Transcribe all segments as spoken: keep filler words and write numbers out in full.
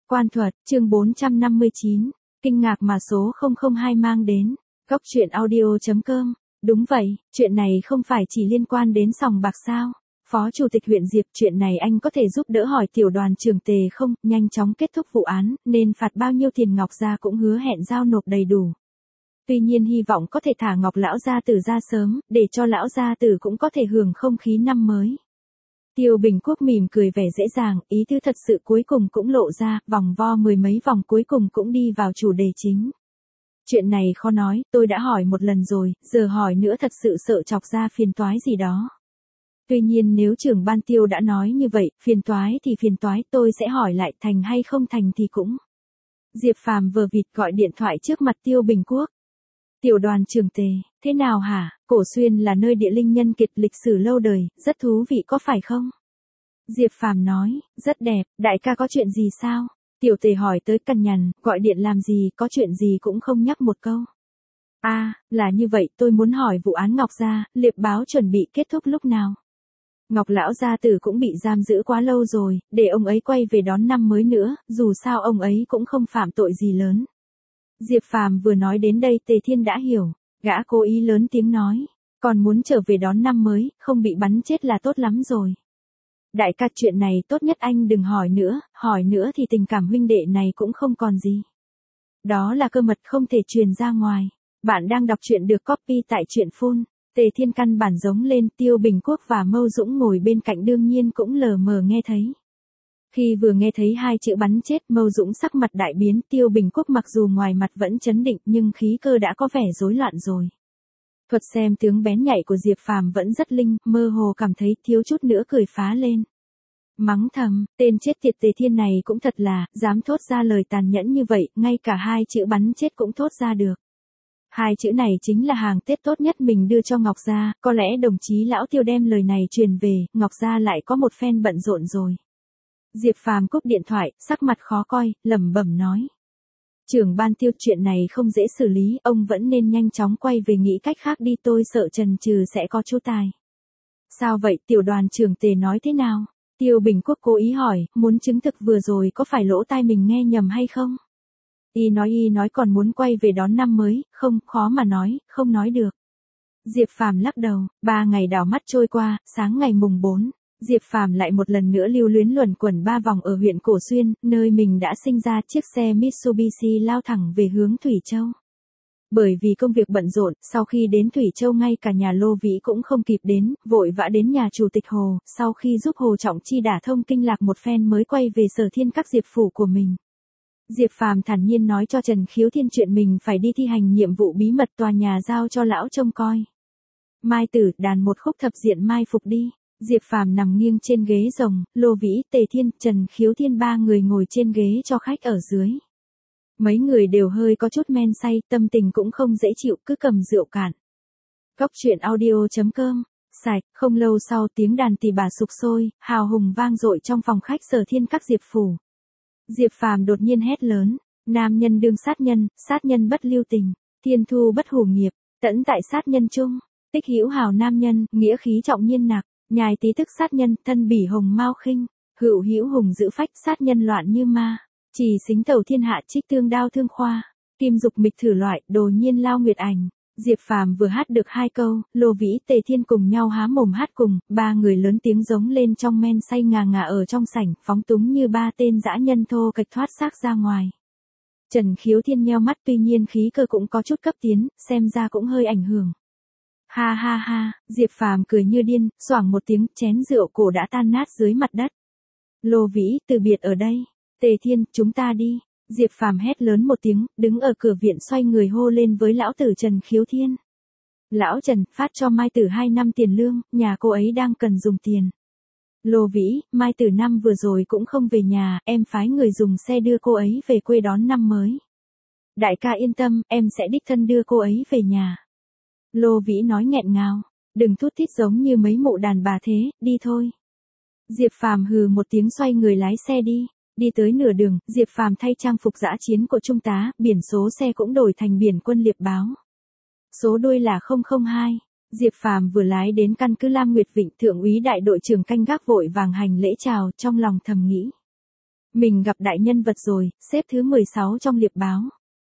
Quan thuật, chương bốn trăm năm mươi chín, kinh ngạc mà số không không hai mang đến. Góc truyện audio chấm com. Đúng vậy, chuyện này không phải chỉ liên quan đến sòng bạc sao? Phó Chủ tịch huyện Diệp, chuyện này anh có thể giúp đỡ hỏi tiểu đoàn trưởng Tề không? Nhanh chóng kết thúc vụ án, nên phạt bao nhiêu tiền Ngọc gia cũng hứa hẹn giao nộp đầy đủ. Tuy nhiên hy vọng có thể thả Ngọc lão gia tử ra sớm, để cho lão gia tử cũng có thể hưởng không khí năm mới. Tiêu Bình Quốc mỉm cười vẻ dễ dàng, ý tứ thật sự cuối cùng cũng lộ ra, vòng vo mười mấy vòng cuối cùng cũng đi vào chủ đề chính. Chuyện này khó nói, tôi đã hỏi một lần rồi, giờ hỏi nữa thật sự sợ chọc ra phiền toái gì đó. Tuy nhiên nếu trưởng ban Tiêu đã nói như vậy, phiền toái thì phiền toái, tôi sẽ hỏi lại, thành hay không thành thì cũng. Diệp Phàm vờ vịt gọi điện thoại trước mặt Tiêu Bình Quốc. Tiểu đoàn trưởng Tề, thế nào hả? Cổ Xuyên là nơi địa linh nhân kiệt lịch sử lâu đời, rất thú vị có phải không? Diệp Phàm nói, rất đẹp, đại ca có chuyện gì sao? Tiểu Tề hỏi tới cằn nhằn, gọi điện làm gì, có chuyện gì cũng không nhắc một câu. A, à, là như vậy, tôi muốn hỏi vụ án Ngọc gia, liệp báo chuẩn bị kết thúc lúc nào? Ngọc lão gia tử cũng bị giam giữ quá lâu rồi, để ông ấy quay về đón năm mới nữa, dù sao ông ấy cũng không phạm tội gì lớn. Diệp Phàm vừa nói đến đây Tề Thiên đã hiểu, gã cố ý lớn tiếng nói, còn muốn trở về đón năm mới, không bị bắn chết là tốt lắm rồi. Đại ca, chuyện này tốt nhất anh đừng hỏi nữa, hỏi nữa thì tình cảm huynh đệ này cũng không còn gì. Đó là cơ mật không thể truyền ra ngoài. Bạn đang đọc truyện được copy tại truyện phone. Tề Thiên căn bản giống lên, Tiêu Bình Quốc và Mâu Dũng ngồi bên cạnh đương nhiên cũng lờ mờ nghe thấy. Khi vừa nghe thấy hai chữ bắn chết, Mâu Dũng sắc mặt đại biến, Tiêu Bình Quốc mặc dù ngoài mặt vẫn trấn định nhưng khí cơ đã có vẻ rối loạn rồi. Thuật xem tướng bén nhạy của Diệp Phàm vẫn rất linh, mơ hồ cảm thấy thiếu chút nữa cười phá lên. Mắng thầm, tên chết tiệt Tề Thiên này cũng thật là, dám thốt ra lời tàn nhẫn như vậy, ngay cả hai chữ bắn chết cũng thốt ra được. Hai chữ này chính là hàng Tết tốt nhất mình đưa cho Ngọc gia, có lẽ đồng chí lão Tiêu đem lời này truyền về, Ngọc gia lại có một phen bận rộn rồi. Diệp Phàm cúp điện thoại, sắc mặt khó coi, lẩm bẩm nói. Trưởng ban Tiêu, chuyện này không dễ xử lý, ông vẫn nên nhanh chóng quay về nghĩ cách khác đi, tôi sợ chần chừ sẽ có chú tài. Sao vậy, tiểu đoàn trưởng Tề nói thế nào? Tiêu Bình Quốc cố ý hỏi, muốn chứng thực vừa rồi có phải lỗ tai mình nghe nhầm hay không? Y nói y nói còn muốn quay về đón năm mới, không, khó mà nói, không nói được. Diệp Phàm lắc đầu, ba ngày đảo mắt trôi qua, sáng ngày mùng bốn. Diệp Phàm lại một lần nữa lưu luyến luẩn quẩn ba vòng ở huyện Cổ Xuyên, nơi mình đã sinh ra, chiếc xe Mitsubishi lao thẳng về hướng Thủy Châu. Bởi vì công việc bận rộn, sau khi đến Thủy Châu ngay cả nhà Lô Vĩ cũng không kịp đến, vội vã đến nhà Chủ tịch Hồ, sau khi giúp Hồ Trọng Chi đả thông kinh lạc một phen mới quay về Sở Thiên các Diệp phủ của mình. Diệp Phàm thản nhiên nói cho Trần Khiếu Thiên chuyện mình phải đi thi hành nhiệm vụ bí mật tòa nhà giao cho lão trông coi. Mai Tử, đàn một khúc thập diện mai phục đi. Diệp Phàm nằm nghiêng trên ghế rồng, Lô Vĩ, Tề Thiên, Trần Khiếu Thiên ba người ngồi trên ghế cho khách ở dưới. Mấy người đều hơi có chút men say, tâm tình cũng không dễ chịu, cứ cầm rượu cạn. Góc truyện audio chấm com. Sạch, không lâu sau tiếng đàn tỳ bà sục sôi, hào hùng vang dội trong phòng khách Sở Thiên các Diệp phủ. Diệp Phàm đột nhiên hét lớn, nam nhân đương sát nhân, sát nhân bất lưu tình, thiên thu bất hủ nghiệp, tẫn tại sát nhân chung, tích hữu hào nam nhân, nghĩa khí trọng nhiên nặc. Nhài tí tức sát nhân, thân bỉ hồng mau khinh, hữu hữu hùng giữ phách, sát nhân loạn như ma, chỉ xính tẩu thiên hạ, trích tương đao thương khoa, kim dục mịch thử loại, đồ nhiên lao nguyệt ảnh. Diệp Phàm vừa hát được hai câu, Lô Vĩ, Tề Thiên cùng nhau há mồm hát cùng, ba người lớn tiếng giống lên trong men say ngà ngà ở trong sảnh, phóng túng như ba tên dã nhân thô kệch thoát xác ra ngoài. Trần Khiếu Thiên nheo mắt, tuy nhiên khí cơ cũng có chút cấp tiến, xem ra cũng hơi ảnh hưởng. Ha ha ha, Diệp Phàm cười như điên, xoảng một tiếng, chén rượu cổ đã tan nát dưới mặt đất. Lô Vĩ, từ biệt ở đây. Tề Thiên, chúng ta đi. Diệp Phàm hét lớn một tiếng, đứng ở cửa viện xoay người hô lên với lão tử Trần Khiếu Thiên. Lão Trần, phát cho Mai Tử hai năm tiền lương, nhà cô ấy đang cần dùng tiền. Lô Vĩ, Mai Tử năm vừa rồi cũng không về nhà, em phái người dùng xe đưa cô ấy về quê đón năm mới. Đại ca yên tâm, em sẽ đích thân đưa cô ấy về nhà. Lô Vĩ nói nghẹn ngào, đừng thút thít giống như mấy mụ đàn bà thế, đi thôi. Diệp Phàm hừ một tiếng xoay người lái xe đi, đi tới nửa đường, Diệp Phàm thay trang phục dã chiến của trung tá, biển số xe cũng đổi thành biển quân liệp báo. Số đuôi là không không hai, Diệp Phàm vừa lái đến căn cứ Lam Nguyệt Vịnh, thượng úy đại đội trưởng canh gác vội vàng hành lễ chào, trong lòng thầm nghĩ. Mình gặp đại nhân vật rồi, xếp thứ mười sáu trong liệp báo.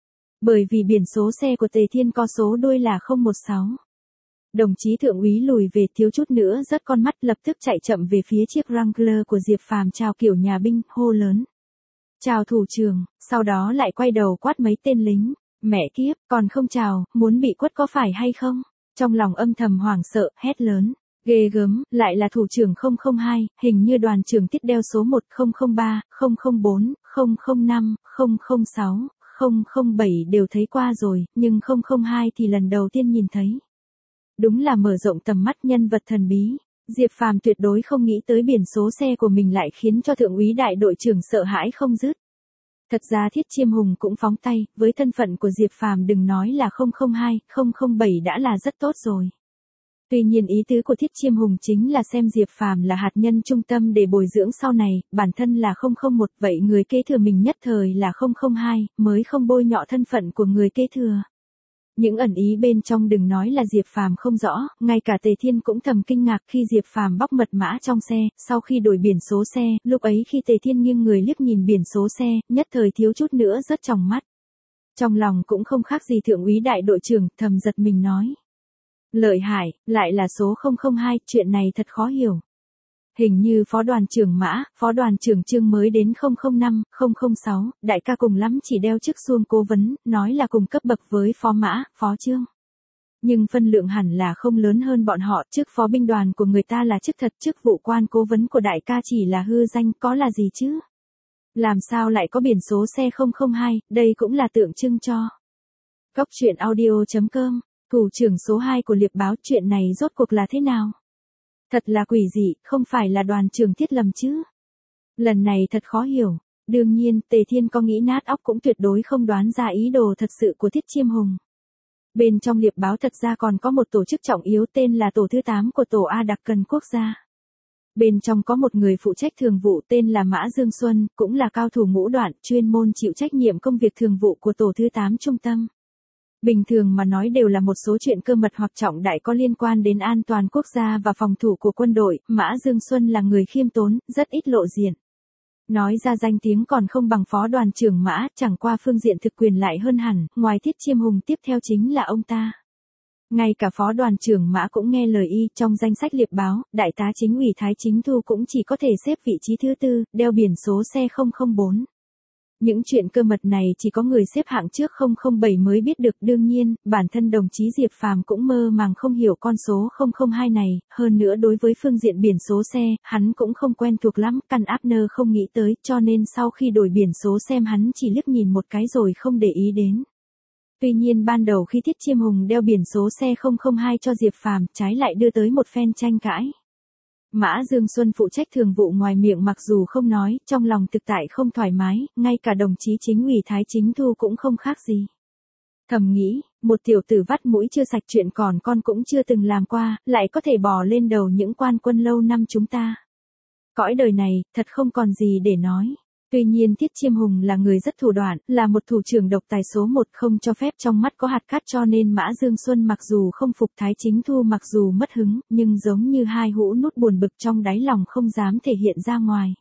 Bởi vì biển số xe của Tề Thiên có số đuôi là không một sáu. Đồng chí thượng úy lùi về thiếu chút nữa rớt con mắt, lập tức chạy chậm về phía chiếc Wrangler của Diệp Phàm chào kiểu nhà binh, hô lớn. Chào thủ trưởng, sau đó lại quay đầu quát mấy tên lính. Mẹ kiếp, còn không chào, muốn bị quất có phải hay không? Trong lòng âm thầm hoảng sợ, hét lớn. Ghê gớm, lại là thủ trưởng không không hai, hình như đoàn trưởng Tiết đeo số một không không ba, không không bốn, không không năm, không không sáu, không không bảy đều thấy qua rồi, nhưng không không hai thì lần đầu tiên nhìn thấy. Đúng là mở rộng tầm mắt nhân vật thần bí. Diệp Phàm tuyệt đối không nghĩ tới biển số xe của mình lại khiến cho thượng úy đại đội trưởng sợ hãi không dứt. Thật ra Thiết Chiêm Hùng cũng phóng tay, với thân phận của Diệp Phàm đừng nói là không không hai, không không bảy đã là rất tốt rồi. Tuy nhiên ý tứ của Thiết Chiêm Hùng chính là xem Diệp Phàm là hạt nhân trung tâm để bồi dưỡng sau này, bản thân là không không một, vậy người kế thừa mình nhất thời là không không hai, mới không bôi nhọ thân phận của người kế thừa. Những ẩn ý bên trong đừng nói là Diệp Phàm không rõ, ngay cả Tề Thiên cũng thầm kinh ngạc khi Diệp Phàm bóc mật mã trong xe, sau khi đổi biển số xe, lúc ấy khi Tề Thiên nghiêng người liếc nhìn biển số xe, nhất thời thiếu chút nữa rớt tròng mắt. Trong lòng cũng không khác gì thượng úy đại đội trưởng, thầm giật mình nói. Lợi hại, lại là số không không hai, chuyện này thật khó hiểu. Hình như phó đoàn trưởng Mã, phó đoàn trưởng Trương mới đến không không năm, không không sáu, đại ca cùng lắm chỉ đeo chức xuông cố vấn, nói là cùng cấp bậc với phó Mã, phó Trương. Nhưng phân lượng hẳn là không lớn hơn bọn họ, chức phó binh đoàn của người ta là chức thật, chức vụ quan cố vấn của đại ca chỉ là hư danh, có là gì chứ? Làm sao lại có biển số xe không không hai, đây cũng là tượng trưng cho. Góc truyện audio chấm com, thủ trưởng số hai của liệp báo, chuyện này rốt cuộc là thế nào? Thật là quỷ dị, không phải là đoàn trưởng Thiết lầm chứ. Lần này thật khó hiểu. Đương nhiên, Tề Thiên có nghĩ nát óc cũng tuyệt đối không đoán ra ý đồ thật sự của Thiết Chiêm Hùng. Bên trong liệp báo thật ra còn có một tổ chức trọng yếu tên là tổ thứ tám của tổ A đặc cần quốc gia. Bên trong có một người phụ trách thường vụ tên là Mã Dương Xuân, cũng là cao thủ ngũ đoạn, chuyên môn chịu trách nhiệm công việc thường vụ của tổ thứ tám trung tâm. Bình thường mà nói đều là một số chuyện cơ mật hoặc trọng đại có liên quan đến an toàn quốc gia và phòng thủ của quân đội, Mã Dương Xuân là người khiêm tốn, rất ít lộ diện. Nói ra danh tiếng còn không bằng phó đoàn trưởng Mã, chẳng qua phương diện thực quyền lại hơn hẳn, ngoài Thiết Chiêm Hùng tiếp theo chính là ông ta. Ngay cả phó đoàn trưởng Mã cũng nghe lời y, trong danh sách liệp báo, đại tá chính ủy Thái Chính Thu cũng chỉ có thể xếp vị trí thứ tư, đeo biển số xe không không bốn. Những chuyện cơ mật này chỉ có người xếp hạng trước không không bảy mới biết được, đương nhiên, bản thân đồng chí Diệp Phàm cũng mơ màng không hiểu con số không không hai này, hơn nữa đối với phương diện biển số xe, hắn cũng không quen thuộc lắm, căn Abner không nghĩ tới, cho nên sau khi đổi biển số xem hắn chỉ liếc nhìn một cái rồi không để ý đến. Tuy nhiên ban đầu khi Thiết Chiêm Hùng đeo biển số xe không không hai cho Diệp Phàm, trái lại đưa tới một phen tranh cãi. Mã Dương Xuân phụ trách thường vụ ngoài miệng mặc dù không nói, trong lòng thực tại không thoải mái, ngay cả đồng chí chính ủy Thái Chính Thu cũng không khác gì. Thầm nghĩ, một tiểu tử vắt mũi chưa sạch chuyện còn con cũng chưa từng làm qua, lại có thể bò lên đầu những quan quân lâu năm chúng ta. Cõi đời này, thật không còn gì để nói. Tuy nhiên Thiết Chiêm Hùng là người rất thủ đoạn, là một thủ trưởng độc tài số một, không cho phép trong mắt có hạt cát, cho nên Mã Dương Xuân mặc dù không phục Thái Chính Thu, mặc dù mất hứng, nhưng giống như hai hũ nút buồn bực trong đáy lòng không dám thể hiện ra ngoài.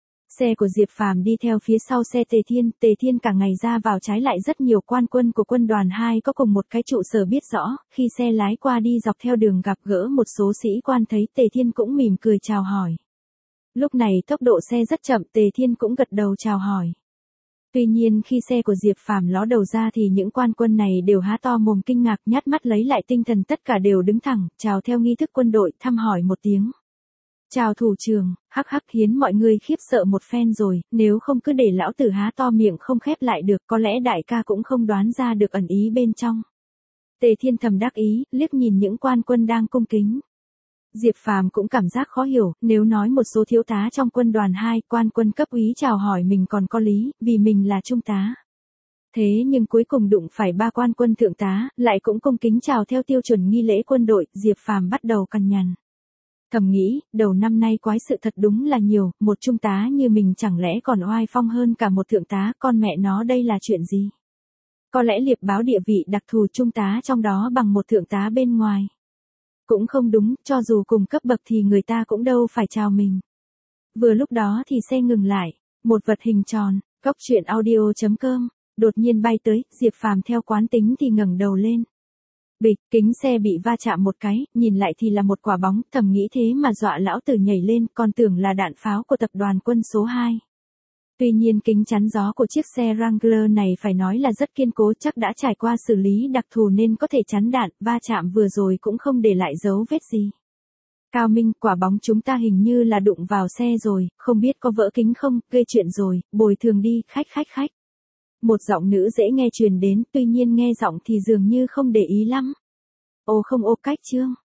Xe của Diệp Phàm đi theo phía sau xe Tề Thiên, Tề Thiên cả ngày ra vào, trái lại rất nhiều quan quân của quân đoàn hai có cùng một cái trụ sở biết rõ, khi xe lái qua đi dọc theo đường gặp gỡ một số sĩ quan thấy Tề Thiên cũng mỉm cười chào hỏi. Lúc này tốc độ xe rất chậm, Tề Thiên cũng gật đầu chào hỏi. Tuy nhiên khi xe của Diệp Phàm ló đầu ra thì những quan quân này đều há to mồm kinh ngạc, nhát mắt lấy lại tinh thần, tất cả đều đứng thẳng, chào theo nghi thức quân đội, thăm hỏi một tiếng. Chào thủ trưởng, hắc hắc, khiến mọi người khiếp sợ một phen rồi, nếu không cứ để lão tử há to miệng không khép lại được, có lẽ đại ca cũng không đoán ra được ẩn ý bên trong. Tề Thiên thầm đắc ý, liếc nhìn những quan quân đang cung kính. Diệp Phàm cũng cảm giác khó hiểu, nếu nói một số thiếu tá trong quân đoàn hai, quan quân cấp úy chào hỏi mình còn có lý, vì mình là trung tá. Thế nhưng cuối cùng đụng phải ba quan quân thượng tá, lại cũng cung kính chào theo tiêu chuẩn nghi lễ quân đội, Diệp Phàm bắt đầu cằn nhằn. Thầm nghĩ, đầu năm nay quái sự thật đúng là nhiều, một trung tá như mình chẳng lẽ còn oai phong hơn cả một thượng tá, con mẹ nó đây là chuyện gì? Có lẽ liệp báo địa vị đặc thù trung tá trong đó bằng một thượng tá bên ngoài. Cũng không đúng, cho dù cùng cấp bậc thì người ta cũng đâu phải chào mình. Vừa lúc đó thì xe ngừng lại. Một vật hình tròn, Cốc truyện audio chấm com, đột nhiên bay tới, Diệp Phàm theo quán tính thì ngẩng đầu lên. Bịch, kính xe bị va chạm một cái, nhìn lại thì là một quả bóng, thầm nghĩ thế mà dọa lão tử nhảy lên, còn tưởng là đạn pháo của tập đoàn quân số hai. Tuy nhiên kính chắn gió của chiếc xe Wrangler này phải nói là rất kiên cố, chắc đã trải qua xử lý đặc thù nên có thể chắn đạn, va chạm vừa rồi cũng không để lại dấu vết gì. Cao Minh, quả bóng chúng ta hình như là đụng vào xe rồi, không biết có vỡ kính không, gây chuyện rồi, bồi thường đi, khách khách khách. Một giọng nữ dễ nghe truyền đến, tuy nhiên nghe giọng thì dường như không để ý lắm. Ô không ô cách Trương,